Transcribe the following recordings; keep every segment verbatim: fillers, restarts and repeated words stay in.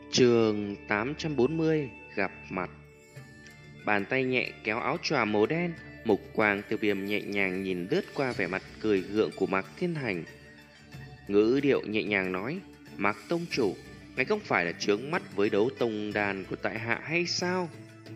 Chương tám trăm bốn mươi gặp mặt. Bàn tay nhẹ kéo áo choàng màu đen, mục quang tiêu viêm nhẹ nhàng nhìn lướt qua vẻ mặt cười gượng của Mạc Thiên Hành. Ngữ điệu nhẹ nhàng nói: Mạc tông chủ, ngài không phải là chướng mắt với đấu tông đàn của tại hạ hay sao?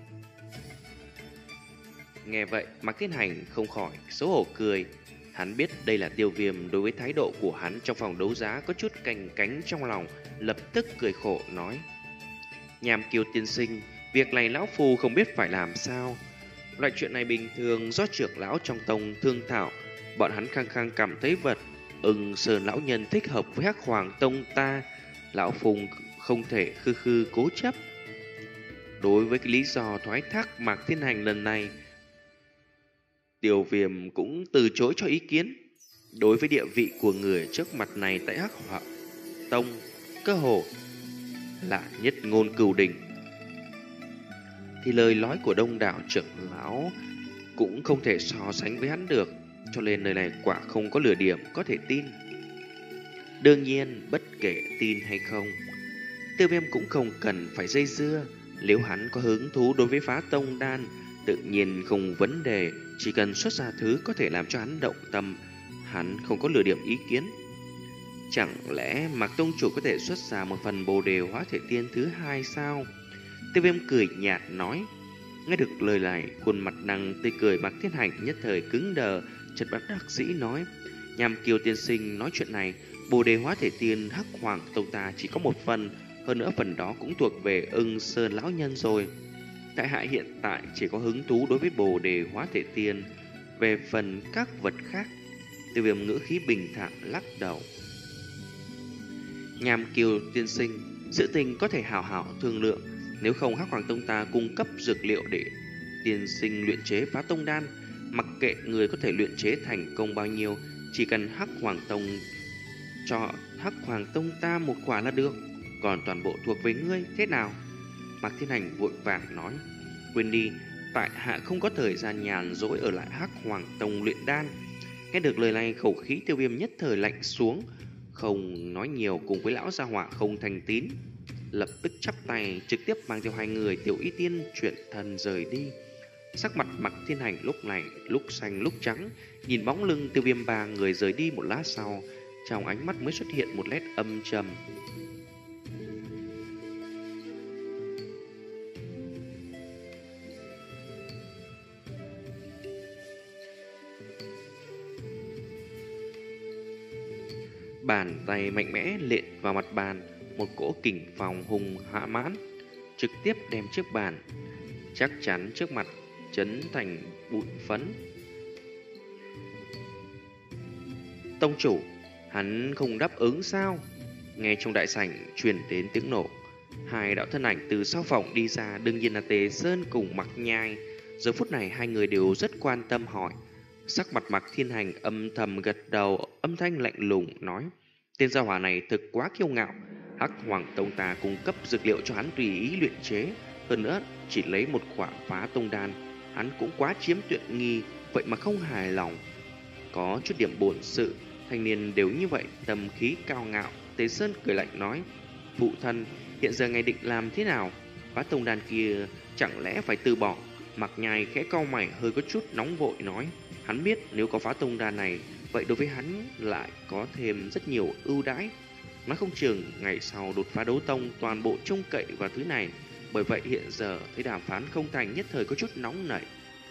Nghe vậy, Mạc Thiên Hành không khỏi xấu hổ cười. Hắn biết đây là tiêu viêm, đối với thái độ của hắn trong phòng đấu giá có chút canh cánh trong lòng, lập tức cười khổ nói: Nhàm Kiều tiên sinh, việc này lão phu không biết phải làm sao. Loại chuyện này bình thường do trưởng lão trong tông thương thảo, bọn hắn khăng khăng cảm thấy vật ưng sơn lão nhân thích hợp với Hắc Hoàng tông ta, lão phu không thể khư khư cố chấp. Đối với cái lý do thoái thác Mạc Thiên Hành lần này, Tiêu Viêm cũng từ chối cho ý kiến. Đối với địa vị của người trước mặt này tại Hắc Hoàng tông, cơ hồ là nhất ngôn cửu đình, thì lời nói của đông đảo trưởng lão cũng không thể so sánh với hắn được, cho nên lời này quả không có lửa điểm có thể tin. Đương nhiên, bất kể tin hay không, Tiêu Viêm cũng không cần phải dây dưa. Nếu hắn có hứng thú đối với phá tông đan, tự nhiên không vấn đề, chỉ cần xuất ra thứ có thể làm cho hắn động tâm, hắn không có lửa điểm ý kiến. Chẳng lẽ Mạc tông chủ có thể xuất ra một phần bồ đề hóa thể tiên thứ hai sao? Tiêu Viêm cười nhạt nói. Nghe được lời này, khuôn mặt năng tươi cười Mạc Thiên Hành nhất thời cứng đờ, chợt bất đắc dĩ nói: Nhàm Kiều tiên sinh nói chuyện này, bồ đề hóa thể tiên Hắc Hoàng tông ta chỉ có một phần, hơn nữa phần đó cũng thuộc về Ưng Sơn lão nhân rồi. Tại hạ hiện tại chỉ có hứng thú đối với bồ đề hóa thể tiên, về phần các vật khác, Tiêu Viêm ngữ khí bình thản lắc đầu. Nhàm Kiều tiên sinh, sự tình có thể hào hảo thương lượng. Nếu không, Hắc Hoàng tông ta cung cấp dược liệu để tiên sinh luyện chế phá tông đan. Mặc kệ người có thể luyện chế thành công bao nhiêu, chỉ cần Hắc Hoàng tông cho Hắc Hoàng tông ta một quả là được. Còn toàn bộ thuộc về ngươi, thế nào? Mạc Thiên Hành vội vàng nói: Quên đi, tại hạ không có thời gian nhàn rỗi ở lại Hắc Hoàng tông luyện đan. Nghe được lời này, khẩu khí Tiêu Viêm nhất thời lạnh xuống, không nói nhiều cùng với lão gia hỏa không thành tín, lập tức chắp tay trực tiếp mang theo hai người Tiểu Y Tiên chuyển thân rời đi. Sắc mặt Mạc Thiên Hành lúc này lúc xanh lúc trắng, nhìn bóng lưng Tiêu Viêm ba người rời đi một lát sau, trong ánh mắt mới xuất hiện một nét âm trầm. Bàn tay mạnh mẽ lện vào mặt bàn, một cỗ kình phong hùng hạ mãn trực tiếp đem chiếc bàn chắc chắn trước mặt chấn thành bụi phấn. Tông chủ, hắn không đáp ứng sao? Nghe trong đại sảnh truyền đến tiếng nổ, hai đạo thân ảnh từ sau phòng đi ra, đương nhiên là Tề Sơn cùng Mạc Nhai. Giờ phút này hai người đều rất quan tâm hỏi. Sắc mặt Mạc Thiên Hành âm thầm gật đầu, âm thanh lạnh lùng nói: Tên gia hỏa này thực quá kiêu ngạo. Hắc Hoàng tông ta cung cấp dược liệu cho hắn tùy ý luyện chế, hơn nữa chỉ lấy một quả phá tông đan, hắn cũng quá chiếm tiện nghi, vậy mà không hài lòng. Có chút điểm bổn sự, thanh niên đều như vậy, tâm khí cao ngạo. Tề Sơn cười lạnh nói: Phụ thân, hiện giờ ngài định làm thế nào? Phá tông đan kia chẳng lẽ phải từ bỏ? Mạc Nhai khẽ cau mày, hơi có chút nóng vội nói: Hắn biết nếu có phá tông đan này, vậy đối với hắn lại có thêm rất nhiều ưu đãi. Nói không chừng ngày sau đột phá đấu tông toàn bộ trông cậy vào thứ này. Bởi vậy hiện giờ thấy đàm phán không thành, nhất thời có chút nóng nảy.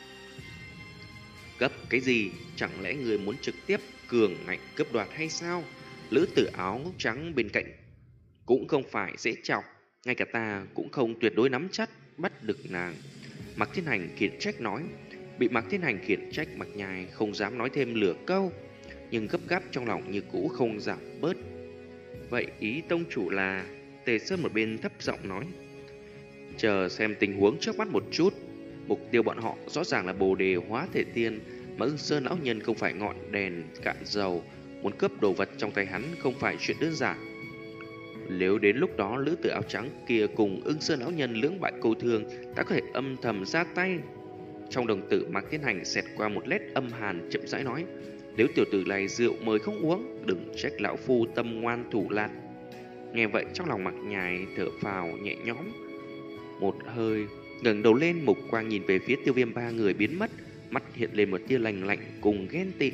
Cấp cái gì? Chẳng lẽ người muốn trực tiếp cường ngạnh cướp đoạt hay sao? Lữ tử áo trắng bên cạnh cũng không phải dễ chọc, ngay cả ta cũng không tuyệt đối nắm chắc bắt được nàng. Mạc Thiên Hành khiển trách nói. Bị Mạc Thiên Hành khiển trách, Mạc Nhai không dám nói thêm lửa câu, nhưng gấp gáp trong lòng như cũ không giảm bớt. Vậy ý tông chủ là? Tề Sơn một bên thấp giọng nói. Chờ xem tình huống trước mắt một chút. Mục tiêu bọn họ rõ ràng là bồ đề hóa thể tiên, mà Ưng Sơn lão nhân không phải ngọn đèn cạn dầu, muốn cướp đồ vật trong tay hắn không phải chuyện đơn giản. Nếu đến lúc đó lữ tử áo trắng kia cùng Ưng Sơn lão nhân lưỡng bại câu thương, ta có thể âm thầm ra tay. Trong đồng tử Mạc Thiên Hành xẹt qua một nét âm hàn, chậm rãi nói: Nếu tiểu tử này rượu mời không uống, đừng trách lão phu tâm ngoan thủ lạt. Nghe vậy trong lòng Mạc Nhài thở phào nhẹ nhõm một hơi, ngẩng đầu lên, mục quang nhìn về phía Tiêu Viêm ba người biến mất, mắt hiện lên một tia lạnh lạnh cùng ghen tị.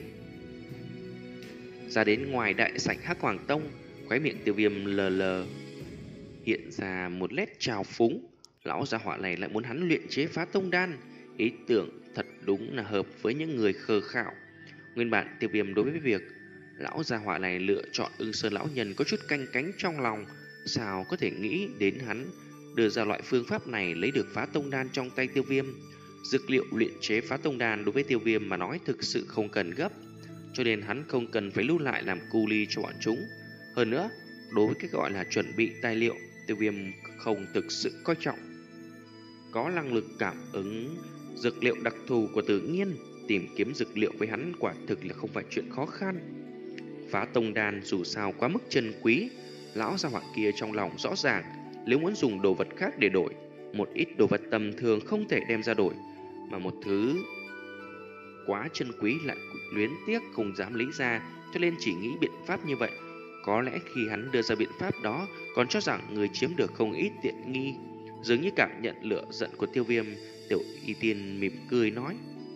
Ra đến ngoài đại sảnh Hắc Hoàng Tông, khóe miệng Tiêu Viêm lờ lờ hiện ra một nét trào phúng. Lão gia hỏa này lại muốn hắn luyện chế phá tông đan, ý tưởng thật đúng là hợp với những người khờ khạo. Nguyên bản Tiêu Viêm đối với việc lão gia hỏa này lựa chọn Ưng Sơn lão nhân có chút canh cánh trong lòng, sao có thể nghĩ đến hắn đưa ra loại phương pháp này lấy được phá tông đan trong tay Tiêu Viêm. Dược liệu luyện chế phá tông đan đối với Tiêu Viêm mà nói thực sự không cần gấp, cho nên hắn không cần phải lưu lại làm cu ly cho bọn chúng. Hơn nữa, đối với cái gọi là chuẩn bị tài liệu, Tiêu Viêm không thực sự coi trọng. Có năng lực cảm ứng dược liệu đặc thù của tự nhiên, tìm kiếm dược liệu với hắn quả thực là không phải chuyện khó khăn. Phá tông đan dù sao quá mức chân quý, lão gia hỏa kia trong lòng rõ ràng, nếu muốn dùng đồ vật khác để đổi, một ít đồ vật tầm thường không thể đem ra đổi, mà một thứ quá chân quý lại luyến tiếc không dám lấy ra, cho nên chỉ nghĩ biện pháp như vậy. Có lẽ khi hắn đưa ra biện pháp đó, còn cho rằng người chiếm được không ít tiện nghi. Dường như cảm nhận lửa giận của Tiêu Viêm, Tiểu Y Tiên mỉm cười nói: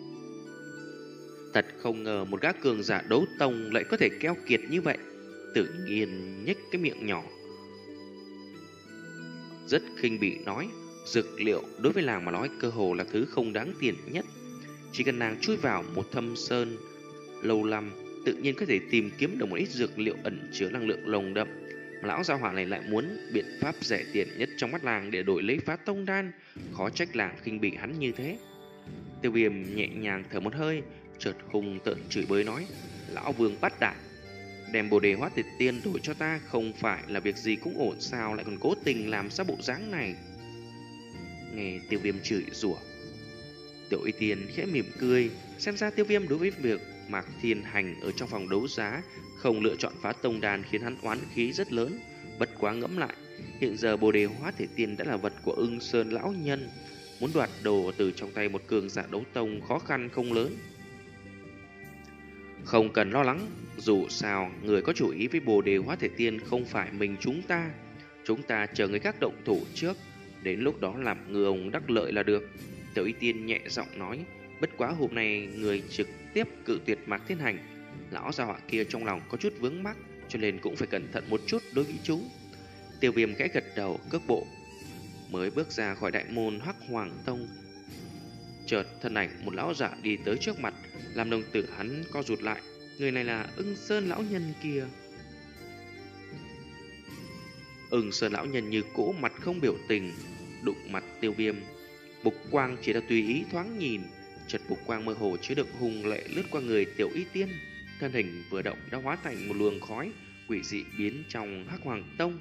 thật không ngờ một gã cường giả đấu tông lại có thể keo kiệt như vậy. Tự nhiên nhếch cái miệng nhỏ, rất khinh bỉ nói: dược liệu đối với làng mà nói cơ hồ là thứ không đáng tiền nhất. Chỉ cần nàng chui vào một thâm sơn lâu năm, tự nhiên có thể tìm kiếm được một ít dược liệu ẩn chứa năng lượng nồng đậm. Mà lão gia hỏa này lại muốn biện pháp rẻ tiền nhất trong mắt làng để đổi lấy phá tông đan, khó trách làng khinh bỉ hắn như thế. Tiêu Viêm nhẹ nhàng thở một hơi, chợt hung tợn chửi bới nói: lão vương bắt đạn, đem bồ đề hóa tiệt tiên đổi cho ta không phải là việc gì cũng ổn sao, lại còn cố tình làm sao bộ dáng này. Nghe Tiêu Viêm chửi rủa, Tiểu Y Tiên khẽ mỉm cười, xem ra Tiêu Viêm đối với việc Mạc Thiên Hành ở trong phòng đấu giá không lựa chọn phá tông đan khiến hắn oán khí rất lớn. Bất quá ngẫm lại, hiện giờ bồ đề hóa thể tiên đã là vật của Ưng Sơn lão nhân, muốn đoạt đồ từ trong tay một cường giả đấu tông khó khăn không lớn. Không cần lo lắng, dù sao người có chủ ý với bồ đề hóa thể tiên không phải mình chúng ta. Chúng ta chờ người khác động thủ trước, đến lúc đó làm ngừa ông đắc lợi là được. Tiểu Y Tiên nhẹ giọng nói. Bất quá hôm nay người trực tiếp cự tuyệt Mạc Thiên Hành, lão gia hỏa kia trong lòng có chút vướng mắc, cho nên cũng phải cẩn thận một chút đối với chúng. Tiêu Viêm khẽ gật đầu, cước bộ mới bước ra khỏi đại môn Hắc Hoàng Tông, chợt thân ảnh một lão giả đi tới trước mặt, làm đồng tử hắn co rụt lại. Người này là Ưng Sơn lão nhân kia. Ưng Sơn lão nhân như cũ, mặt không biểu tình, đụng mặt Tiêu Viêm. Bục quang chỉ là tùy ý thoáng nhìn, chợt bục quang mơ hồ chứa đựng hùng lệ lướt qua người Tiểu Y Tiên, thân hình vừa động đã hóa thành một luồng khói quỷ dị biến trong Hắc Hoàng Tông.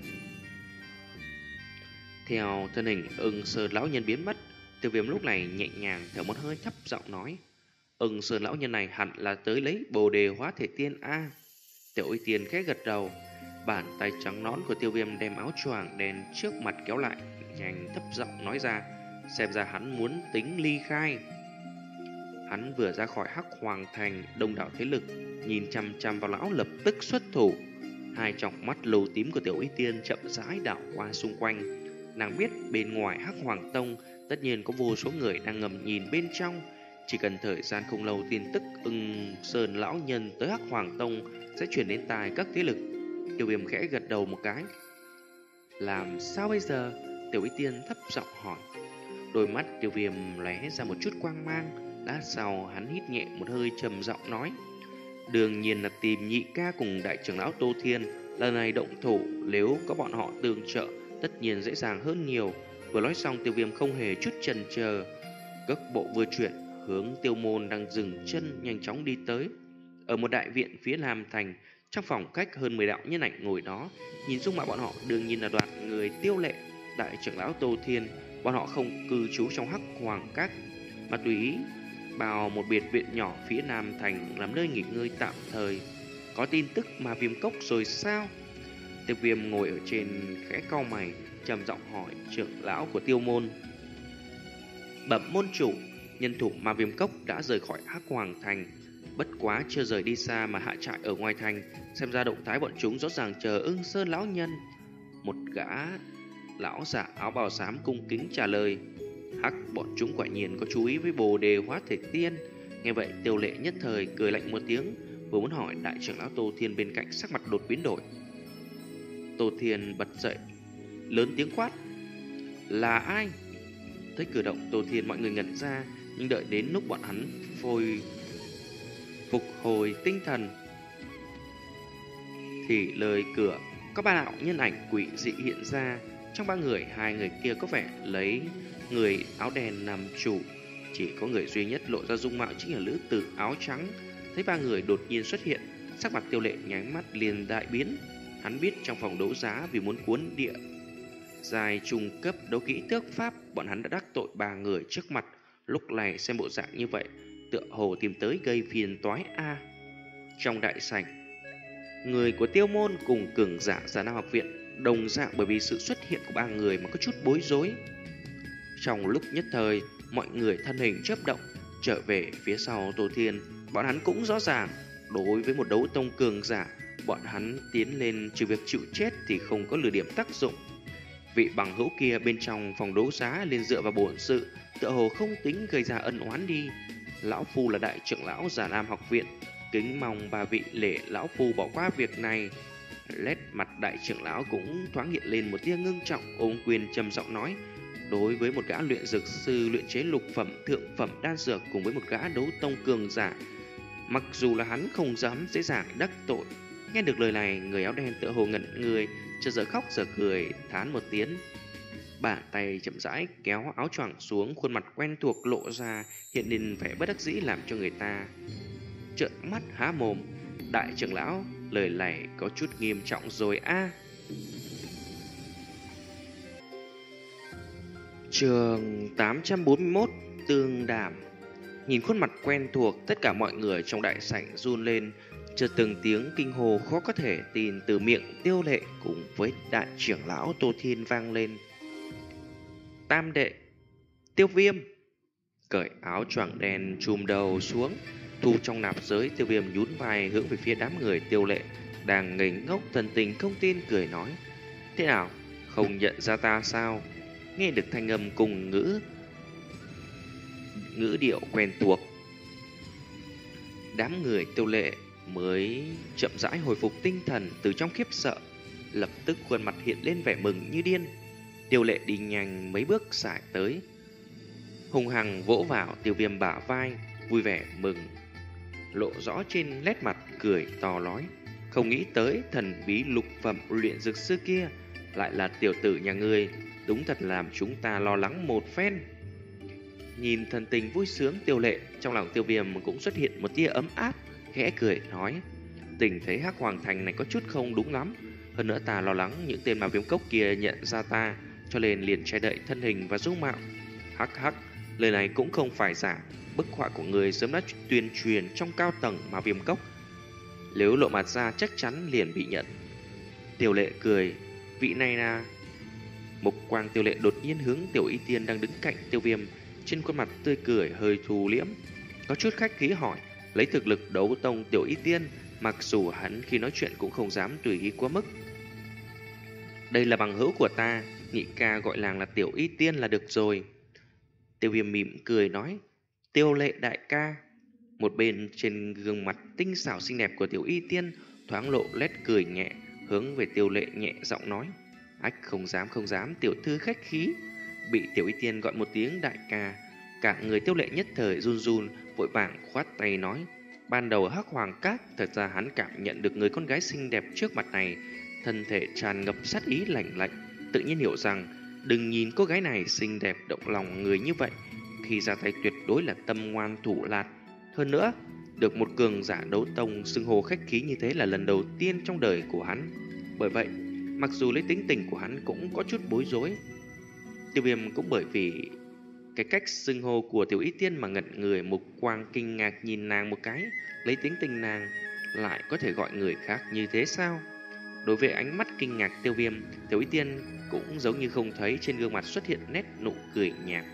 Theo thân hình Ưng Sơn lão nhân biến mất, Tiêu Viêm lúc này nhẹ nhàng thở một hơi, thấp giọng nói: Ưng Sơn lão nhân này hẳn là tới lấy bồ đề hóa thể tiên a. À. Tiểu Y Tiên khẽ gật đầu, bàn tay trắng nõn của Tiêu Viêm đem áo choàng đen trước mặt kéo lại, nhanh thấp giọng nói ra: xem ra hắn muốn tính ly khai. Hắn vừa ra khỏi Hắc Hoàng Thành, đông đảo thế lực nhìn chăm chăm vào lão lập tức xuất thủ. Hai tròng mắt lầu tím của Tiểu Y Tiên chậm rãi đảo qua xung quanh. Nàng biết bên ngoài Hắc Hoàng Tông tất nhiên có vô số người đang ngầm nhìn bên trong. Chỉ cần thời gian không lâu, tin tức Ưng Sơn lão nhân tới Hắc Hoàng Tông sẽ chuyển đến tai các thế lực. Tiêu Viêm khẽ gật đầu một cái. Làm sao bây giờ? Tiểu Y Tiên thấp giọng hỏi. Đôi mắt Tiêu Viêm lóe ra một chút quang mang. Lát sau hắn hít nhẹ một hơi, trầm giọng nói: đương nhiên là tìm nhị ca cùng đại trưởng lão Tô Thiên. Lần này động thủ, nếu có bọn họ tương trợ, tất nhiên dễ dàng hơn nhiều. Vừa nói xong, Tiêu Viêm không hề chút chần chờ, cước bộ vừa chuyển hướng Tiêu Môn đang dừng chân, nhanh chóng đi tới. Ở một đại viện phía Nam Thành, trong phòng cách hơn mười đạo nhân ảnh ngồi đó, nhìn dung mạo bọn họ đương nhiên là đoàn người Tiêu Lệ, đại trưởng lão Tô Thiên. Bọn họ không cư trú trong Hắc Hoàng Các, mà tùy ý vào một biệt viện nhỏ phía Nam Thành làm nơi nghỉ ngơi tạm thời. Có tin tức mà Viêm Cốc rồi sao? Tiêu Viêm ngồi ở trên khẽ cau mày, trầm giọng hỏi trưởng lão của Tiêu Môn. Bẩm môn chủ, nhân thủ mà Viêm Cốc đã rời khỏi Hắc Hoàng Thành, bất quá chưa rời đi xa mà hạ trại ở ngoài thành. Xem ra động thái bọn chúng rõ ràng chờ Ưng Sơn lão nhân. Một gã lão giả áo bào xám cung kính trả lời. Hắc, bọn chúng quả nhiên có chú ý với bồ đề hóa thể tiên. Nghe vậy Tiêu Lệ nhất thời cười lạnh một tiếng, vừa muốn hỏi đại trưởng lão Tô Thiên bên cạnh sắc mặt đột biến đổi. Tô Thiên bật dậy, lớn tiếng quát: là ai? Thấy cử động Tô Thiên, mọi người ngẩn ra, nhưng đợi đến lúc bọn hắn phôi phục hồi tinh thần thì lời cửa có ba đạo nhân ảnh quỷ dị hiện ra. Trong ba người, hai người kia có vẻ lấy người áo đen làm chủ, chỉ có người duy nhất lộ ra dung mạo chính là nữ tử áo trắng. Thấy ba người đột nhiên xuất hiện, sắc mặt Tiêu Lệ nháy mắt liền đại biến. Hắn biết trong phòng đấu giá vì muốn cuốn địa dài trung cấp đấu kỹ tước pháp, bọn hắn đã đắc tội ba người trước mặt. Lúc này xem bộ dạng như vậy, tựa hồ tìm tới gây phiền toái a. Trong đại sảnh, người của Tiêu môn cùng cường giả Già Nam học viện đồng dạng bởi vì sự xuất hiện của ba người mà có chút bối rối. Trong lúc nhất thời, mọi người thân hình chớp động trở về phía sau Tô Thiên. Bọn hắn cũng rõ ràng, đối với một đấu tông cường giả, bọn hắn tiến lên trừ việc chịu chết thì không có lừa điểm tác dụng. Vị bằng hữu kia bên trong phòng đấu giá liền dựa vào bổn sự, tựa hồ không tính gây ra ân oán đi. Lão phu là đại trưởng lão Già Nam học viện, kính mong ba vị lễ lão phu bỏ qua việc này. Lét mặt đại trưởng lão cũng thoáng hiện lên một tia ngưng trọng, ôm quyền trầm giọng nói. Đối với một gã luyện dược sư luyện chế lục phẩm thượng phẩm đan dược cùng với một gã đấu tông cường giả, mặc dù là hắn không dám dễ dàng đắc tội. Nghe được lời này, người áo đen tựa hồ ngẩn người, chợt giờ khóc giờ cười, thán một tiếng. Bàn tay chậm rãi kéo áo choàng xuống, khuôn mặt quen thuộc lộ ra, hiện lên vẻ bất đắc dĩ làm cho người ta trợn mắt há mồm. Đại trưởng lão, lời này có chút nghiêm trọng rồi a. À. Chương tám trăm bốn mươi mốt, Tương Đàm. Nhìn khuôn mặt quen thuộc, tất cả mọi người trong đại sảnh run lên, chợt từng tiếng kinh hồ khó có thể tin từ miệng Tiêu Lệ cùng với đại trưởng lão Tô Thiên vang lên. Tam đệ, Tiêu Viêm. Cởi áo choàng đen trùm đầu xuống, thu trong nạp giới, Tiêu Viêm nhún vai hướng về phía đám người Tiêu Lệ đang ngây ngốc thần tình không tin, cười nói: thế nào, không nhận ra ta sao? Nghe được thanh âm cùng ngữ ngữ điệu quen thuộc, đám người Tiêu Lệ mới chậm rãi hồi phục tinh thần từ trong khiếp sợ, lập tức khuôn mặt hiện lên vẻ mừng như điên. Tiêu Lệ đi nhanh mấy bước xài tới, hùng hằng vỗ vào Tiêu Viêm bả vai, vui vẻ mừng lộ rõ trên nét mặt, cười to nói: không nghĩ tới thần bí lục phẩm luyện dược sư kia lại là tiểu tử nhà ngươi, đúng thật làm chúng ta lo lắng một phen. Nhìn thần tình vui sướng Tiêu Lệ, trong lòng Tiêu Viêm cũng xuất hiện một tia ấm áp, khẽ cười nói: tình thế Hắc Hoàng Thành này có chút không đúng lắm, hơn nữa ta lo lắng những tên mà Viêm Cốc kia nhận ra ta, cho nên liền che đậy thân hình và dung mạo. Hắc hắc, lời này cũng không phải giả, bức họa của người sớm đã tuyên truyền trong cao tầng mà Viêm Cốc, nếu lộ mặt ra chắc chắn liền bị nhận. Tiêu Lệ cười: vị này là... Mục quang Tiêu Lệ đột nhiên hướng Tiểu Y Tiên đang đứng cạnh Tiêu Viêm, trên khuôn mặt tươi cười hơi thu liễm, có chút khách khí hỏi: lấy thực lực đấu tông Tiểu Y Tiên, mặc dù hắn khi nói chuyện cũng không dám tùy ý quá mức. Đây là bằng hữu của ta, nhị ca gọi làng là Tiểu Y Tiên là được rồi. Tiêu Viêm mỉm cười nói: Tiêu Lệ đại ca. Một bên trên gương mặt tinh xảo xinh đẹp của Tiểu Y Tiên thoáng lộ nét cười nhẹ, hướng về Tiêu Lệ nhẹ giọng nói: ách, không dám không dám, tiểu thư khách khí. Bị Tiểu Y Tiên gọi một tiếng đại ca, cả người Tiêu Lệ nhất thời run run, vội vàng khoát tay nói: ban đầu Hắc Hoàng Các, thật ra hắn cảm nhận được người con gái xinh đẹp trước mặt này thân thể tràn ngập sát ý lạnh lạnh, tự nhiên hiểu rằng đừng nhìn cô gái này xinh đẹp động lòng người như vậy, khi ra tay tuyệt đối là tâm ngoan thủ lạt. Hơn nữa, được một cường giả đấu tông xưng hô khách khí như thế là lần đầu tiên trong đời của hắn. Bởi vậy, mặc dù lấy tính tình của hắn cũng có chút bối rối. Tiêu Viêm cũng bởi vì cái cách xưng hô của Tiểu Y Tiên mà ngẩn người, mục quang kinh ngạc nhìn nàng một cái. Lấy tính tình nàng lại có thể gọi người khác như thế sao? Đối với ánh mắt kinh ngạc Tiêu Viêm, Tiểu Y Tiên cũng giống như không thấy, trên gương mặt xuất hiện nét nụ cười nhạt.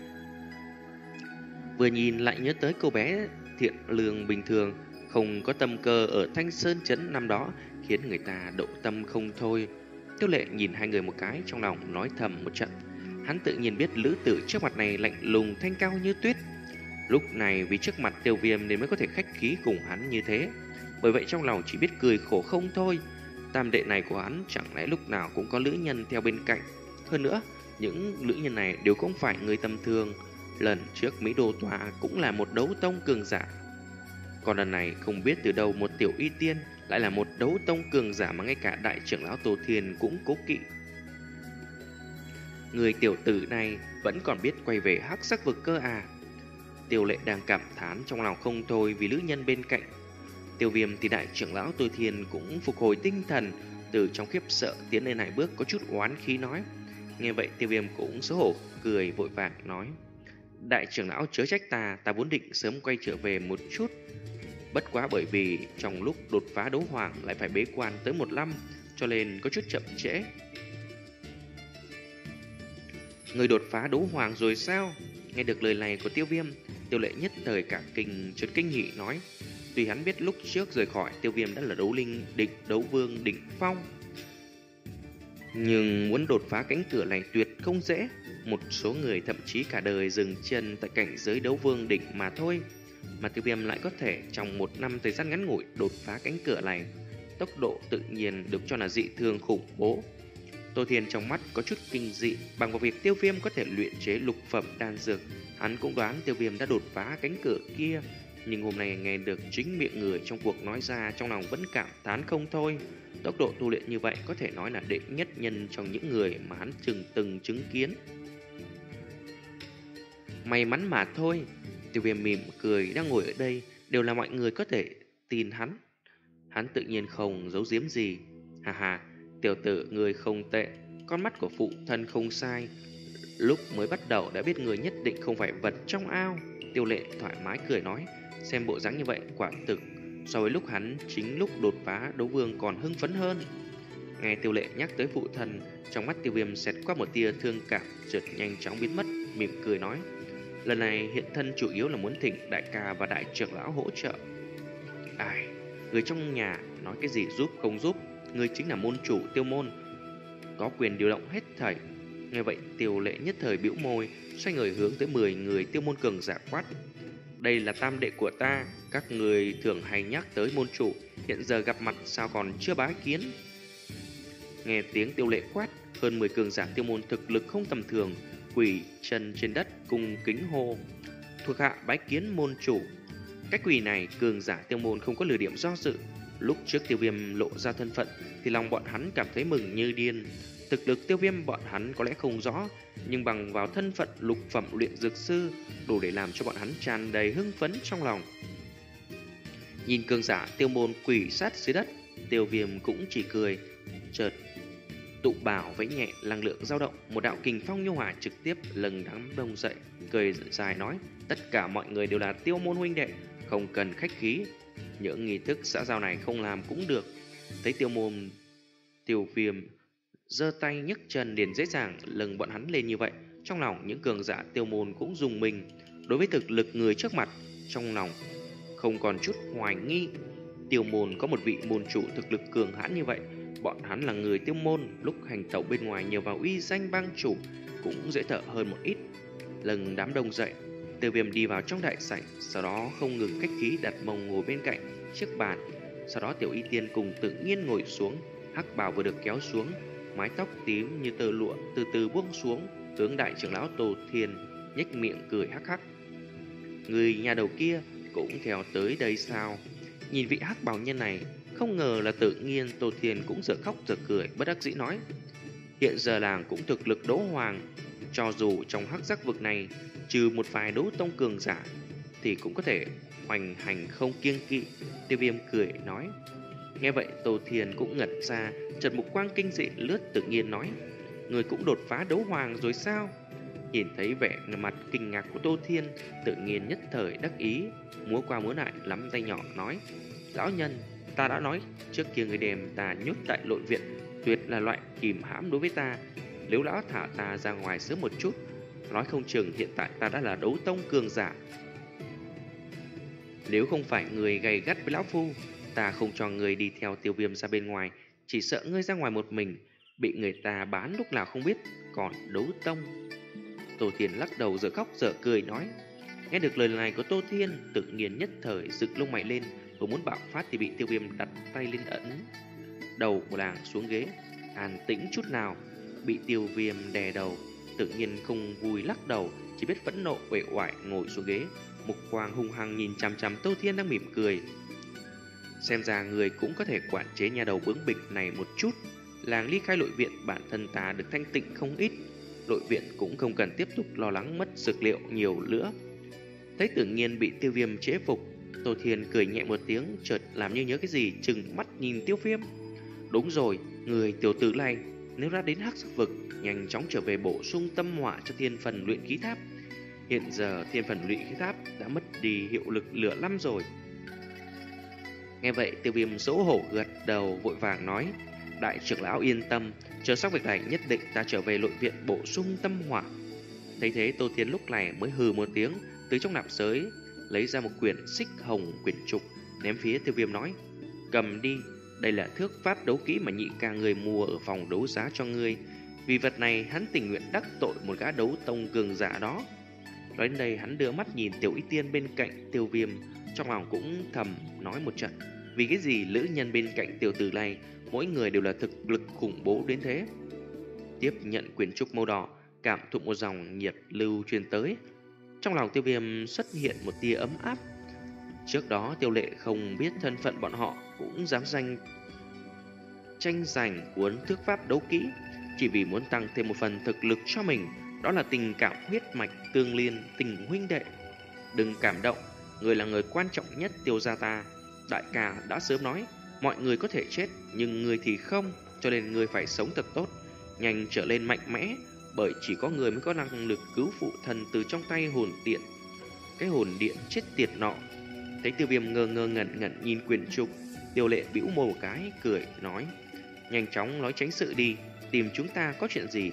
Vừa nhìn lại nhớ tới cô bé thiện lương bình thường, không có tâm cơ ở Thanh Sơn Trấn năm đó, khiến người ta động tâm không thôi. Tiêu Lệ nhìn hai người một cái, trong lòng nói thầm một trận. Hắn tự nhiên biết lữ tử trước mặt này lạnh lùng thanh cao như tuyết. Lúc này vì trước mặt Tiêu Viêm nên mới có thể khách khí cùng hắn như thế. Bởi vậy trong lòng chỉ biết cười khổ không thôi. Tam đệ này của hắn chẳng lẽ lúc nào cũng có lữ nhân theo bên cạnh. Hơn nữa, những lữ nhân này đều không phải người tầm thường. Lần trước Mỹ Đô Tòa cũng là một đấu tông cường giả. Còn lần này không biết từ đâu một tiểu y tiên lại là một đấu tông cường giả mà ngay cả đại trưởng lão Tô Thiên cũng cố kỵ. Người tiểu tử này vẫn còn biết quay về hắc sắc vực cơ à. Tiêu Lệ đang cảm thán trong lòng không thôi vì lữ nhân bên cạnh. Tiêu Viêm thì đại trưởng lão Tô Thiên cũng phục hồi tinh thần, từ trong khiếp sợ tiến lên hai bước có chút oán khí nói. Nghe vậy Tiêu Viêm cũng xấu hổ cười vội vàng nói: Đại trưởng lão chớ trách ta, ta vốn định sớm quay trở về một chút. Bất quá bởi vì trong lúc đột phá đấu hoàng lại phải bế quan tới một năm, cho nên có chút chậm trễ. Người đột phá đấu hoàng rồi sao? Nghe được lời này của Tiêu Viêm, Tiêu Lệ nhất thời cả kinh chợt kinh hỉ nói. Tuy hắn biết lúc trước rời khỏi Tiêu Viêm đã là đấu linh địch đấu vương đỉnh phong, nhưng muốn đột phá cánh cửa này tuyệt không dễ. Một số người thậm chí cả đời dừng chân tại cảnh giới đấu vương đỉnh mà thôi. Mà Tiêu Viêm lại có thể trong một năm thời gian ngắn ngủi đột phá cánh cửa này, tốc độ tự nhiên được cho là dị thường khủng bố. Tô Thiên trong mắt có chút kinh dị, bằng vào việc Tiêu Viêm có thể luyện chế lục phẩm đan dược, hắn cũng đoán Tiêu Viêm đã đột phá cánh cửa kia. Nhưng hôm nay nghe được chính miệng người trong cuộc nói ra, trong lòng vẫn cảm thán không thôi. Tốc độ tu luyện như vậy có thể nói là đệ nhất nhân trong những người mà hắn từng từng chứng kiến. May mắn mà thôi. Tiêu Viêm mỉm cười, đang ngồi ở đây đều là mọi người có thể tin hắn. Hắn tự nhiên không giấu giếm gì. Hà hà, tiểu tử người không tệ, con mắt của phụ thân không sai. Lúc mới bắt đầu đã biết người nhất định không phải vật trong ao. Tiêu Lệ thoải mái cười nói, xem bộ dáng như vậy quả thực so với lúc hắn chính lúc đột phá đấu vương còn hưng phấn hơn. Nghe Tiêu Lệ nhắc tới phụ thân, trong mắt Tiêu Viêm xẹt qua một tia thương cảm, chợt nhanh chóng biến mất, mỉm cười nói, lần này hiện thân chủ yếu là muốn thỉnh đại ca và đại trưởng lão hỗ trợ. Ai, người trong nhà nói cái gì giúp không giúp, người chính là môn chủ Tiêu môn, có quyền điều động hết thảy. Nghe vậy Tiêu Lệ nhất thời bĩu môi, xoay người hướng tới mười người Tiêu môn cường giả quát, đây là tam đệ của ta, các người thường hay nhắc tới môn chủ, hiện giờ gặp mặt sao còn chưa bái kiến. Nghe tiếng Tiêu Lệ quát, hơn mười cường giả Tiêu môn thực lực không tầm thường, quỳ chân trên đất cùng kính hô, thuộc hạ bái kiến môn chủ. Cách quỳ này cường giả Tiêu môn không có lừa điểm do dự. Lúc trước Tiêu Viêm lộ ra thân phận thì lòng bọn hắn cảm thấy mừng như điên. Thực lực Tiêu Viêm bọn hắn có lẽ không rõ, nhưng bằng vào thân phận lục phẩm luyện dược sư đủ để làm cho bọn hắn tràn đầy hưng phấn trong lòng. Nhìn cường giả Tiêu môn quỳ sát dưới đất, Tiêu Viêm cũng chỉ cười, chợt tụ bảo vẫy nhẹ, năng lượng dao động, một đạo kình phong nhu hòa trực tiếp lừng đám đông dậy, cười dài nói, tất cả mọi người đều là Tiêu môn huynh đệ, không cần khách khí, những nghi thức xã giao này không làm cũng được. Thấy Tiêu môn, Tiêu Viêm giơ tay nhấc chân liền dễ dàng lừng bọn hắn lên như vậy, trong lòng những cường giả Tiêu môn cũng dùng mình. Đối với thực lực người trước mặt, trong lòng không còn chút hoài nghi. Tiêu môn có một vị môn chủ thực lực cường hãn như vậy, bọn hắn là người Tiêu môn, lúc hành tẩu bên ngoài nhờ vào uy danh bang chủ cũng dễ thở hơn một ít. Lừng đám đông dậy, Tiêu Viêm đi vào trong đại sảnh, sau đó không ngừng khách khí đặt mông ngồi bên cạnh chiếc bàn. Sau đó Tiểu Y Tiên cùng tự nhiên ngồi xuống, hắc bào vừa được kéo xuống, mái tóc tím như tơ lụa từ từ buông xuống, hướng đại trưởng lão Tô Thiên nhếch miệng cười hắc hắc. Người nhà đầu kia cũng theo tới đây sao? Nhìn vị hắc bào nhân này, không ngờ là tự nhiên. Tô Thiên cũng giờ khóc giờ cười, bất đắc dĩ nói, hiện giờ làng cũng thực lực đấu hoàng, cho dù trong hắc giác vực này trừ một vài đấu tông cường giả thì cũng có thể hoành hành không kiêng kỵ. Tiêu Viêm cười nói. Nghe vậy Tô Thiên cũng ngẩn ra, chợt mục quang kinh dị lướt tự nhiên nói, người cũng đột phá đấu hoàng rồi sao? Nhìn thấy vẻ mặt kinh ngạc của Tô Thiên, tự nhiên nhất thời đắc ý, múa qua múa lại lắm tay nhỏ nói, lão nhân, ta đã nói trước kia người đem ta nhốt tại nội viện tuyệt là loại kìm hãm đối với ta. Nếu lão thả ta ra ngoài sớm một chút, nói không chừng hiện tại ta đã là đấu tông cường giả. Nếu không phải người gay gắt với lão phu, ta không cho người đi theo Tiêu Viêm ra bên ngoài, chỉ sợ ngươi ra ngoài một mình, bị người ta bán lúc nào không biết, còn đấu tông. Tô Thiên lắc đầu giờ khóc giờ cười nói. Nghe được lời này của Tô Thiên, tự nhiên nhất thời dựng lông mày lên, vừa muốn bạo phát thì bị Tiêu Viêm đặt tay lên ấn đầu của nàng xuống ghế. An tĩnh chút nào. Bị Tiêu Viêm đè đầu, tự nhiên không vui lắc đầu, chỉ biết phẫn nộ uể oải ngồi xuống ghế. Mục quang hung hăng nhìn chằm chằm Tô Thiên đang mỉm cười. Xem ra người cũng có thể quản chế nhà đầu bướng bỉnh này một chút. Làng ly khai nội viện, bản thân ta được thanh tịnh không ít, nội viện cũng không cần tiếp tục lo lắng mất dược liệu nhiều nữa. Thấy tự nhiên bị Tiêu Viêm chế phục, Tô Thiên cười nhẹ một tiếng, chợt làm như nhớ cái gì, trừng mắt nhìn Tiêu Viêm. Đúng rồi, người tiểu tử này nếu đã đến hắc sắc vực, nhanh chóng trở về bổ sung tâm hỏa cho thiên phần luyện khí tháp. Hiện giờ thiên phần luyện khí tháp đã mất đi hiệu lực lửa lắm rồi. Nghe vậy, Tiêu Viêm xấu hổ gật đầu vội vàng nói. Đại trưởng lão yên tâm, chờ xong việc này nhất định ta trở về nội viện bổ sung tâm hỏa. Thấy thế, Tô Thiên lúc này mới hừ một tiếng, từ trong nạp giới lấy ra một quyển xích hồng quyển trục, ném phía Tiêu Viêm nói. Cầm đi, đây là thước pháp đấu kỹ mà nhị ca người mua ở phòng đấu giá cho ngươi. Vì vật này hắn tình nguyện đắc tội một gã đấu tông cường giả đó. Nói đến đây hắn đưa mắt nhìn Tiểu Y Tiên bên cạnh Tiêu Viêm, trong lòng cũng thầm nói một trận. Vì cái gì lữ nhân bên cạnh tiểu tử này mỗi người đều là thực lực khủng bố đến thế. Tiếp nhận quyển trục màu đỏ, cảm thụ một dòng nhiệt lưu truyền tới. Trong lòng Tiêu Viêm xuất hiện một tia ấm áp. Trước đó Tiêu Lệ không biết thân phận bọn họ cũng dám danh tranh giành cuốn thước pháp đấu kỹ, chỉ vì muốn tăng thêm một phần thực lực cho mình. Đó là tình cảm huyết mạch tương liên, tình huynh đệ. Đừng cảm động, người là người quan trọng nhất Tiêu gia ta. Đại ca đã sớm nói, mọi người có thể chết, nhưng người thì không, cho nên người phải sống thật tốt, nhanh trở lên mạnh mẽ, bởi chỉ có người mới có năng lực cứu phụ thần từ trong tay hồn điện. Cái hồn điện chết tiệt nọ. Thấy Tiêu Viêm ngơ ngơ ngẩn ngẩn nhìn quyển trục, Tiêu Lệ bĩu môi một cái, cười nói, nhanh chóng nói tránh sự đi, tìm chúng ta có chuyện gì.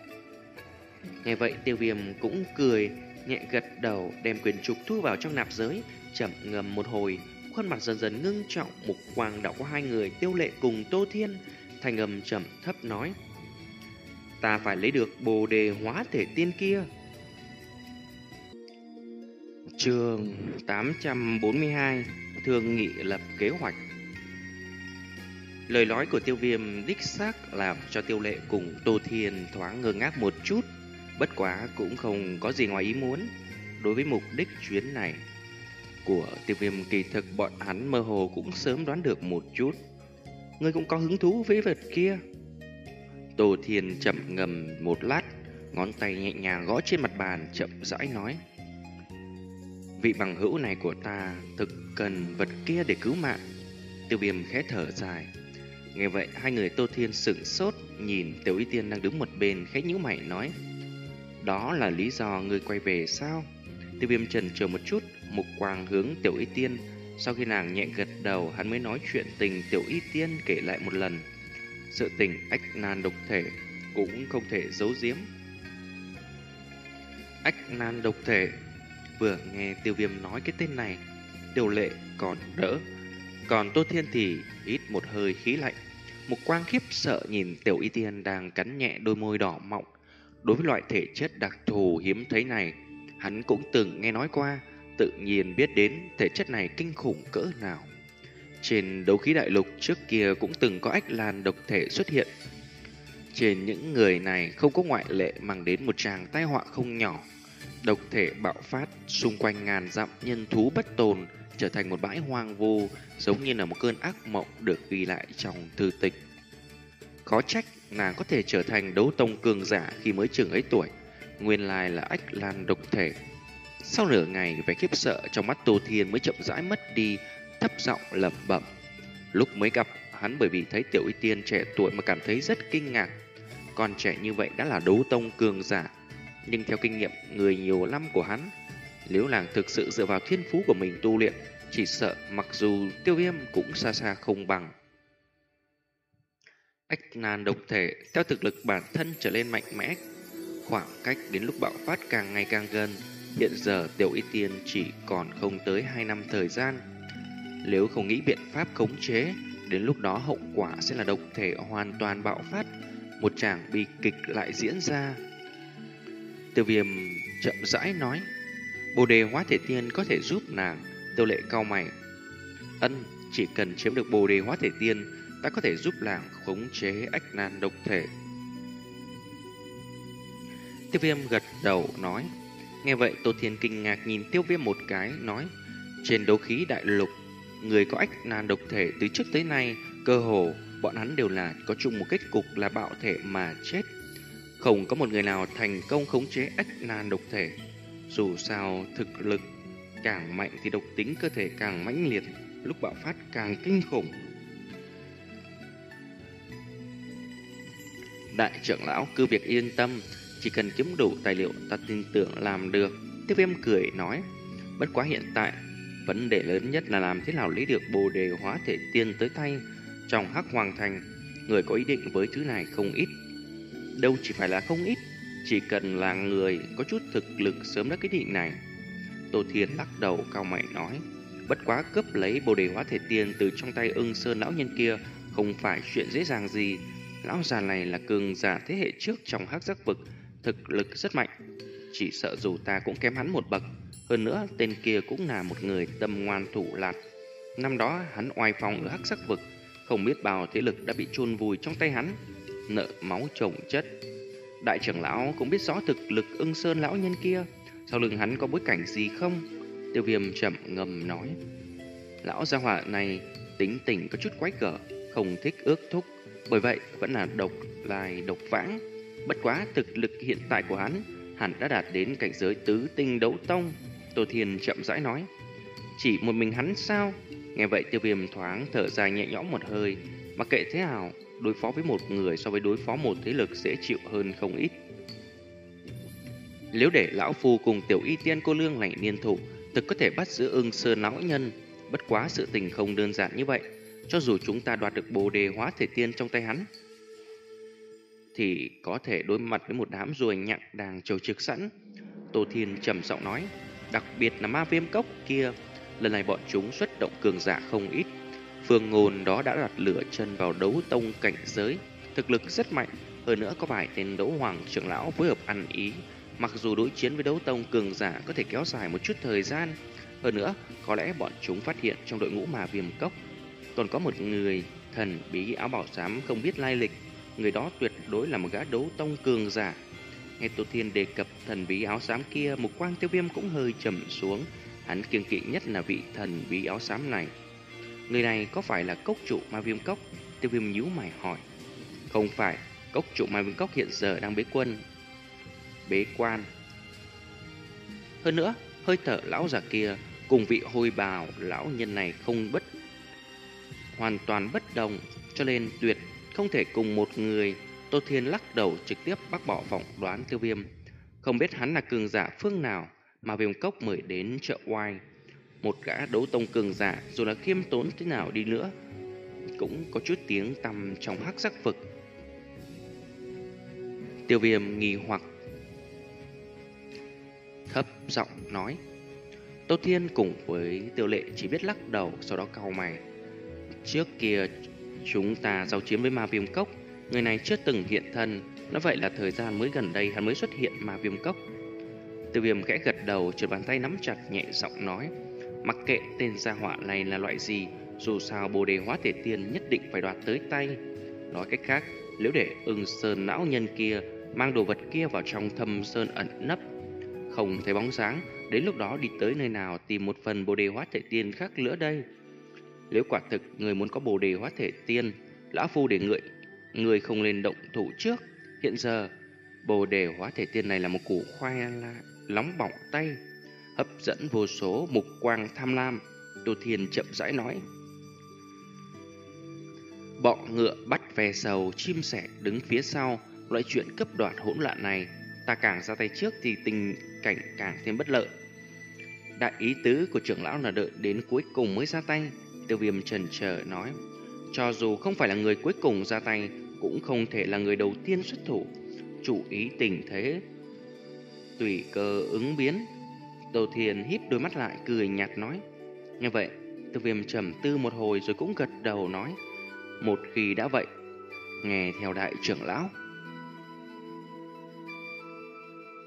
Nghe vậy Tiêu Viêm cũng cười, nhẹ gật đầu, đem quyển trục thu vào trong nạp giới, chậm ngầm một hồi, khuôn mặt dần dần ngưng trọng, mục quang đảo qua hai người Tiêu Lệ cùng Tô Thiên, thành âm trầm thấp nói, ta phải lấy được bồ đề hóa thể tiên kia. Chương tám trăm bốn mươi hai, thương nghị lập kế hoạch. Lời nói của Tiêu Viêm đích xác làm cho Tiêu Lệ cùng Tô Thiên thoáng ngơ ngác một chút, bất quá cũng không có gì ngoài ý muốn. Đối với mục đích chuyến này của Tiêu Viêm, kỳ thực bọn hắn mơ hồ cũng sớm đoán được một chút. Ngươi cũng có hứng thú với vật kia? Tô Thiên chậm ngầm một lát, ngón tay nhẹ nhàng gõ trên mặt bàn, chậm rãi nói, vị bằng hữu này của ta thực cần vật kia để cứu mạng. Tiêu Viêm khẽ thở dài. Nghe vậy hai người Tô Thiên sửng sốt, nhìn Tiểu Y Tiên đang đứng một bên, khẽ nhíu mày nói, đó là lý do ngươi quay về sao? Tiêu Viêm chần chờ một chút, mục quang hướng Tiểu Y Tiên. Sau khi nàng nhẹ gật đầu, hắn mới nói chuyện tình Tiểu Y Tiên kể lại một lần. Sự tình ách nan độc thể cũng không thể giấu giếm. Ách nan độc thể. Vừa nghe Tiêu Viêm nói cái tên này, Tiêu Lệ còn đỡ, còn Tô Thiên thì hít một hơi khí lạnh. Mục quang khiếp sợ nhìn Tiểu Y Tiên đang cắn nhẹ đôi môi đỏ mọng. Đối với loại thể chất đặc thù hiếm thấy này, hắn cũng từng nghe nói qua, tự nhiên biết đến thể chất này kinh khủng cỡ nào. Trên đấu khí đại lục trước kia cũng từng có ách lan độc thể xuất hiện. Trên những người này không có ngoại lệ mang đến một tràng tai họa không nhỏ. Độc thể bạo phát, xung quanh ngàn dặm nhân thú bất tồn, trở thành một bãi hoang vu, giống như là một cơn ác mộng được ghi lại trong thư tịch. Khó trách nàng có thể trở thành đấu tông cường giả khi mới chừng ấy tuổi, nguyên lai là ách lan độc thể. Sau nửa ngày, vẻ khiếp sợ trong mắt Tô Thiên mới chậm rãi mất đi, thấp giọng lẩm bẩm. Lúc mới gặp hắn, bởi vì thấy Tiểu Y Tiên trẻ tuổi mà cảm thấy rất kinh ngạc. Còn trẻ như vậy đã là đấu tông cường giả, nhưng theo kinh nghiệm người nhiều năm của hắn, nếu nàng thực sự dựa vào thiên phú của mình tu luyện, chỉ sợ mặc dù Tiêu Viêm cũng xa xa không bằng. Ách nan độc thể theo thực lực bản thân trở lên mạnh mẽ, khoảng cách đến lúc bạo phát càng ngày càng gần. Hiện giờ Tiểu Y Tiên chỉ còn không tới hai năm thời gian. Nếu không nghĩ biện pháp khống chế, đến lúc đó hậu quả sẽ là độc thể hoàn toàn bạo phát, một tràng bi kịch lại diễn ra. Tiêu Viêm chậm rãi nói, Bồ đề hóa thể tiên có thể giúp nàng. Tiêu Lệ cau mày, ân, chỉ cần chiếm được bồ đề hóa thể tiên, ta có thể giúp nàng khống chế ách nan độc thể. Tiêu Viêm gật đầu nói. Nghe vậy Tô Thiên kinh ngạc nhìn Tiêu Viêm một cái, nói, trên đấu khí đại lục, người có ách nan độc thể từ trước tới nay, cơ hồ bọn hắn đều là có chung một kết cục là bạo thể mà chết. Không có một người nào thành công khống chế ách nan độc thể. Dù sao thực lực càng mạnh thì độc tính cơ thể càng mãnh liệt, lúc bạo phát càng kinh khủng. Đại trưởng lão cứ việc yên tâm, chỉ cần kiếm đủ tài liệu ta tin tưởng làm được. Tiêu Viêm cười nói, bất quá hiện tại vấn đề lớn nhất là làm thế nào lấy được bồ đề hóa thể tiên tới tay. Trong Hắc Hoàng Thành, người có ý định với thứ này không ít. Đâu chỉ phải là không ít, chỉ cần là người có chút thực lực sớm đã quyết định này. Tô Thiên lắc đầu cao mày nói, bất quá cướp lấy bồ đề hóa thể tiên từ trong tay Ưng Sơn lão nhân kia không phải chuyện dễ dàng gì. Lão già này là cường giả thế hệ trước trong Hắc Giác vực, thực lực rất mạnh, chỉ sợ dù ta cũng kém hắn một bậc. Hơn nữa tên kia cũng là một người tâm ngoan thủ lạt. Năm đó hắn oai phong ở Hắc Giác vực, không biết bao thế lực đã bị chôn vùi trong tay hắn, nợ máu chồng chất. Đại trưởng lão cũng biết rõ thực lực Ưng Sơn lão nhân kia, sau lưng hắn có bối cảnh gì không? Tiêu Viêm chậm ngầm nói, lão gia hỏa này tính tình có chút quái gở, không thích ước thúc, bởi vậy vẫn là độc lai độc vãng. Bất quá thực lực hiện tại của hắn hẳn đã đạt đến cảnh giới tứ tinh đấu tông. Tô Thiên chậm rãi nói, chỉ một mình hắn sao? Nghe vậy Tiêu Viêm thoáng thở dài nhẹ nhõm một hơi. Mặc kệ thế nào, đối phó với một người so với đối phó một thế lực dễ chịu hơn không ít. Nếu để lão phu cùng tiểu y tiên cô lương này liên thủ, thực có thể bắt giữ Ưng Sơn lão nhân. Bất quá sự tình không đơn giản như vậy. Cho dù chúng ta đoạt được bồ đề hóa thể tiên trong tay hắn, thì có thể đối mặt với một đám ruồi nhặng đang trầu trực sẵn. Tô Thiên trầm giọng nói, đặc biệt là ma viêm cốc kia, lần này bọn chúng xuất động cường giả không ít. Phương Ngôn đó đã đặt lửa chân vào đấu tông cảnh giới, thực lực rất mạnh. Hơn nữa có vài tên đấu hoàng trưởng lão phối hợp ăn ý. Mặc dù đối chiến với đấu tông cường giả có thể kéo dài một chút thời gian, hơn nữa có lẽ bọn chúng phát hiện trong đội ngũ ma viêm cốc còn có một người thần bí áo bảo xám không biết lai lịch. Người đó tuyệt đối là một gã đấu tông cường giả. Nghe Tô Thiên đề cập thần bí áo xám kia, mục quang Tiêu Viêm cũng hơi trầm xuống. Hắn kiêng kỵ nhất là vị thần bí áo xám này. Người này có phải là cốc chủ ma viêm cốc? Tiêu Viêm nhíu mày hỏi. Không phải, cốc chủ ma viêm cốc hiện giờ đang bế quân bế quan. Hơn nữa, hơi thở lão già kia cùng vị hôi bào lão nhân này không bất hoàn toàn bất đồng, cho nên tuyệt không thể cùng một người. Tô Thiên lắc đầu trực tiếp bác bỏ phỏng đoán Tiêu Viêm. Không biết hắn là cường giả phương nào mà viêm cốc mời đến chợ oai. Một gã đấu tông cường giả dù là khiêm tốn thế nào đi nữa cũng có chút tiếng tăm trong Hắc Giác vực. Tiêu Viêm nghi hoặc thấp giọng nói. Tô Thiên cùng với Tiêu Lệ chỉ biết lắc đầu, sau đó cau mày. Trước kia chúng ta giao chiến với ma viêm cốc, người này chưa từng hiện thân. Nói vậy là thời gian mới gần đây hắn mới xuất hiện ma viêm cốc. Tiêu Viêm khẽ gật đầu, trượt bàn tay nắm chặt nhẹ giọng nói, mặc kệ tên gia họa này là loại gì, dù sao bồ đề hóa thể tiên nhất định phải đoạt tới tay. Nói cách khác, nếu để Ưng Sơn lão nhân kia mang đồ vật kia vào trong thâm sơn ẩn nấp, không thấy bóng dáng, đến lúc đó đi tới nơi nào tìm một phần bồ đề hóa thể tiên khác nữa đây? Nếu quả thực người muốn có bồ đề hóa thể tiên, lão phu để người người không lên động thủ trước. Hiện giờ bồ đề hóa thể tiên này là một củ khoai la nóng bỏng tay, hấp dẫn vô số mục quang tham lam. Tô Thiên chậm rãi nói, bọ ngựa bắt ve sầu, chim sẻ đứng phía sau. Loại chuyện cấp đoạt hỗn loạn này, ta càng ra tay trước thì tình cảnh càng thêm bất lợi. Đại ý tứ của trưởng lão là đợi đến cuối cùng mới ra tay. Tiêu Viêm chần chờ nói, cho dù không phải là người cuối cùng ra tay, cũng không thể là người đầu tiên xuất thủ. Chủ ý tình thế tùy cơ ứng biến. Tô Thiên híp đôi mắt lại cười nhạt nói. Như vậy Tiêu Viêm trầm tư một hồi rồi cũng gật đầu nói, một khi đã vậy, nghe theo đại trưởng lão.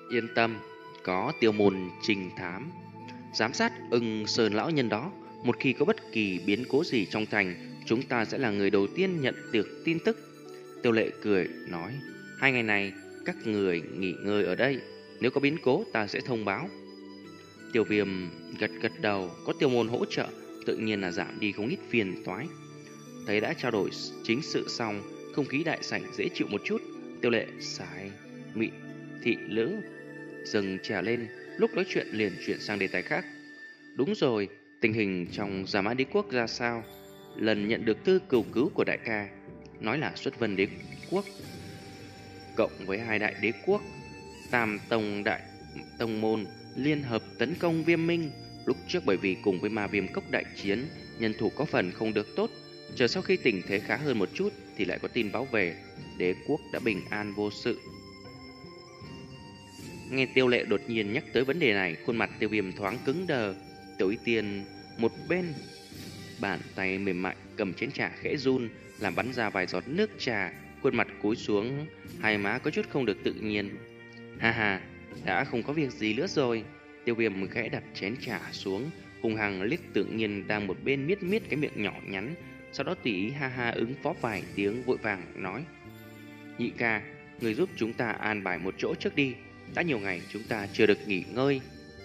Yên tâm, có tiêu môn trình thám giám sát ưng sơn lão nhân đó. Một khi có bất kỳ biến cố gì trong thành, chúng ta sẽ là người đầu tiên nhận được tin tức. Tiêu Lệ cười nói, hai ngày này các người nghỉ ngơi ở đây, nếu có biến cố ta sẽ thông báo. Tiêu Viêm gật gật đầu, có tiêu môn hỗ trợ, tự nhiên là giảm đi không ít phiền toái. Thấy đã trao đổi chính sự xong, không khí đại sảnh dễ chịu một chút. Tiêu Lệ xài mị thị lữ dừng trà lên, lúc nói chuyện liền chuyển sang đề tài khác. Đúng rồi, tình hình trong Giả Mã Đế Quốc ra sao? Lần nhận được thư cầu cứu của đại ca, nói là xuất vân đế quốc cộng với hai đại đế quốc, Tam Tông đại tông môn liên hợp tấn công Viêm Minh. Lúc trước bởi vì cùng với Ma Viêm Cốc đại chiến, nhân thủ có phần không được tốt. Chờ sau khi tình thế khá hơn một chút thì lại có tin báo về, đế quốc đã bình an vô sự. Nghe Tiêu Lệ đột nhiên nhắc tới vấn đề này, khuôn mặt Tiêu Viêm thoáng cứng đờ. Tiểu Y Tiên một bên, bàn tay mềm mại cầm chén trà khẽ run, làm bắn ra vài giọt nước trà, khuôn mặt cúi xuống, hai má có chút không được tự nhiên. Ha ha, đã không có việc gì nữa rồi. Tiêu Viêm khẽ đặt chén trà xuống, hung hăng liếc Tự Nhiên đang một bên miết miết cái miệng nhỏ nhắn, sau đó tùy ý ha ha ứng phó vài tiếng, vội vàng nói: Nhị ca, người giúp chúng ta an bài một chỗ trước đi, đã nhiều ngày chúng ta chưa được nghỉ ngơi.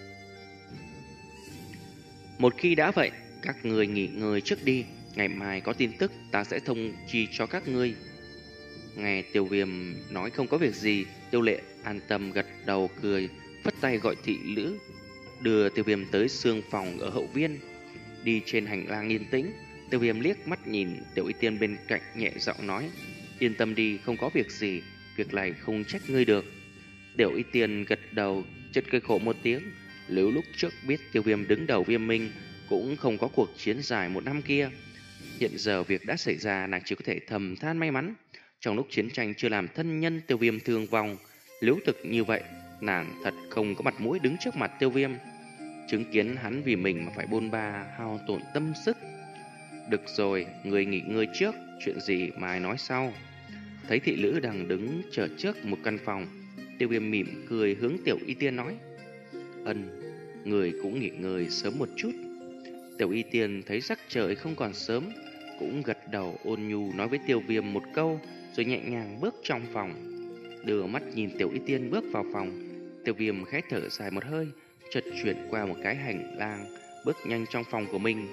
Một khi đã vậy, các người nghỉ ngơi trước đi, ngày mai có tin tức ta sẽ thông chi cho các ngươi. Nghe Tiêu Viêm nói không có việc gì, Tiêu Lệ an tâm gật đầu cười, phất tay gọi thị nữ đưa Tiêu Viêm tới sương phòng ở hậu viên. Đi trên hành lang yên tĩnh, Tiêu Viêm liếc mắt nhìn Tiểu Y Tiên bên cạnh, nhẹ giọng nói: Yên tâm đi, không có việc gì, việc này không trách ngươi được. Tiểu Y Tiên gật đầu, chợt cười khổ một tiếng. Nếu lúc trước biết Tiêu Viêm đứng đầu Viêm Minh, cũng không có cuộc chiến dài một năm kia. Hiện giờ việc đã xảy ra, nàng chỉ có thể thầm than may mắn. Trong lúc chiến tranh chưa làm thân nhân Tiêu Viêm thương vong, nếu thực như vậy, nàng thật không có mặt mũi đứng trước mặt Tiêu Viêm, chứng kiến hắn vì mình mà phải bôn ba hao tổn tâm sức. Được rồi, người nghỉ ngơi trước, chuyện gì mai nói sau. Thấy thị nữ đang đứng chờ trước một căn phòng, Tiêu Viêm mỉm cười hướng Tiểu Y Tiên nói: Ân, người cũng nghỉ ngơi sớm một chút. Tiểu Y Tiên thấy sắc trời không còn sớm, cũng gật đầu ôn nhu nói với Tiêu Viêm một câu, rồi nhẹ nhàng bước trong phòng. Đưa mắt nhìn Tiểu Y Tiên bước vào phòng, Tiêu Viêm khẽ thở dài một hơi, chợt chuyển qua một cái hành lang, bước nhanh trong phòng của mình.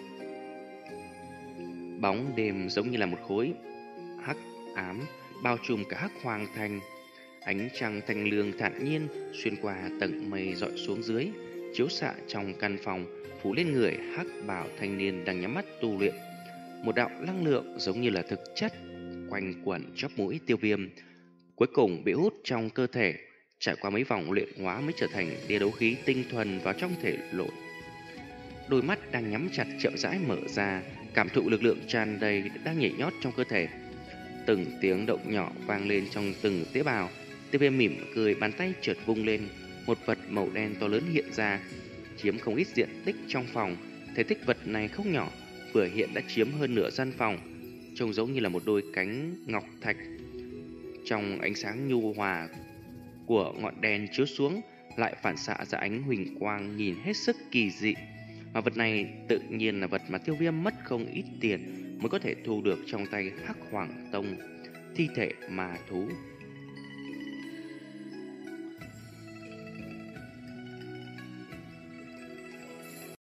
Bóng đêm giống như là một khối hắc ám bao trùm cả hắc hoàng thành. Ánh trăng thanh lương thản nhiên xuyên qua tầng mây dọi xuống dưới, chiếu xạ trong căn phòng, phủ lên người hắc bào thanh niên đang nhắm mắt tu luyện. Một đạo năng lượng giống như là thực chất quanh quẩn chóp mũi Tiêu Viêm, cuối cùng bị hút trong cơ thể, trải qua mấy vòng luyện hóa mới trở thành tia đấu khí tinh thuần vào trong thể nội. Đôi mắt đang nhắm chặt chậm rãi mở ra, cảm thụ lực lượng tràn đầy đang nhảy nhót trong cơ thể. Từng tiếng động nhỏ vang lên trong từng tế bào. Tiêu Viêm mỉm cười, bàn tay chợt vung lên, một vật màu đen to lớn hiện ra, chiếm không ít diện tích trong phòng. Thể tích vật này không nhỏ, vừa hiện đã chiếm hơn nửa gian phòng, trông giống như là một đôi cánh ngọc thạch. Trong ánh sáng nhu hòa của ngọn đèn chiếu xuống, lại phản xạ ra ánh huỳnh quang nhìn hết sức kỳ dị. Mà vật này tự nhiên là vật mà Tiêu Viêm mất không ít tiền mới có thể thu được trong tay Hắc Hoàng Tông, thi thể ma thú.